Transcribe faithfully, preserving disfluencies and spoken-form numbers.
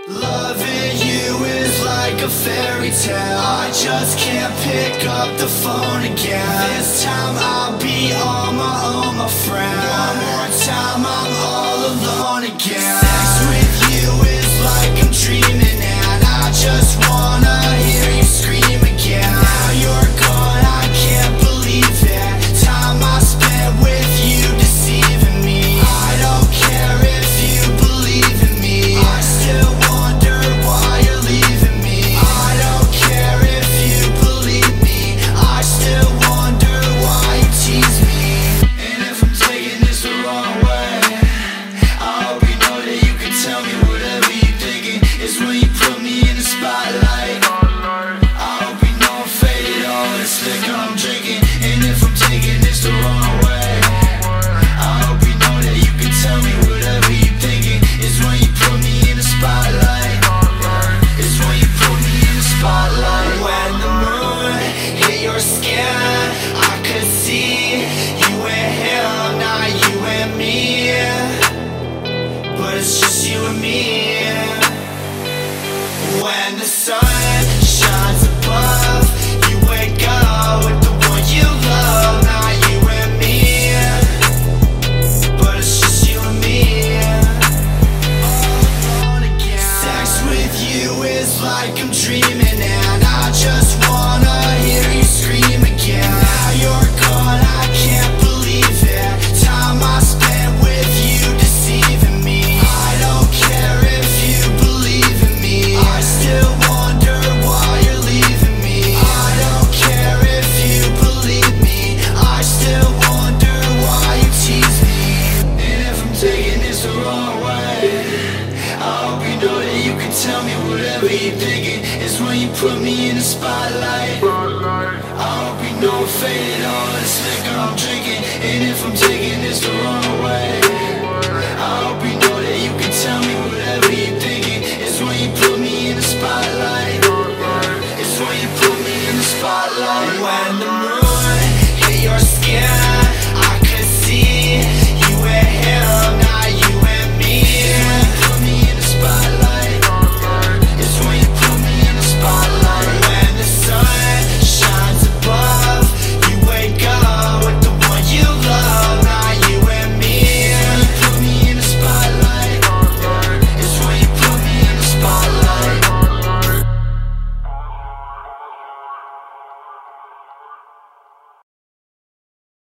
Loving you is like a fairy tale. I just can't pick up the phone again. This time I'll be on my own, my friend. One more time I'm all alone again. Sex with you is like I'm dreaming, and I just wanna hear you scream again. Now you're gone, I can't believe it. Time I spent with you deceiving me. I don't care if you believe in me. I still wonder why you're leaving me. I don't care if you believe me. I still wonder why you tease me. And if I'm taking this the wrong way, I hope you know that you can tell me whatever you're thinking. It's when you put me in the spotlight. I hope you know I'm faded, all this liquor I'm drinking. And if I'm taking this the wrong way, I hope you know that you can tell me whatever you're thinking. It's when you put me in the spotlight. It's when you put me in the spotlight. When the moon hit your skin, I could see you and him, not you and me. But it's just you and me. When the sun shines above, you wake up with the one you love, not you and me. But it's just you and me. All alone again. Sex with you is like I'm dreaming, and I just wanna hear you scream again. Now you're gone, I can't believe it. Time I spent with you deceiving me. I don't care if you believe in me. I still wonder why you're leaving me. I don't care if you believe me. I still wonder why you tease me. And if I'm taking this the wrong way, I hope you know that you can tell me whatever you're thinking. It's when you put me in the spotlight. I hope you know I'm faded, all this liquor I'm drinking. And if I'm taking this the wrong way, I hope you know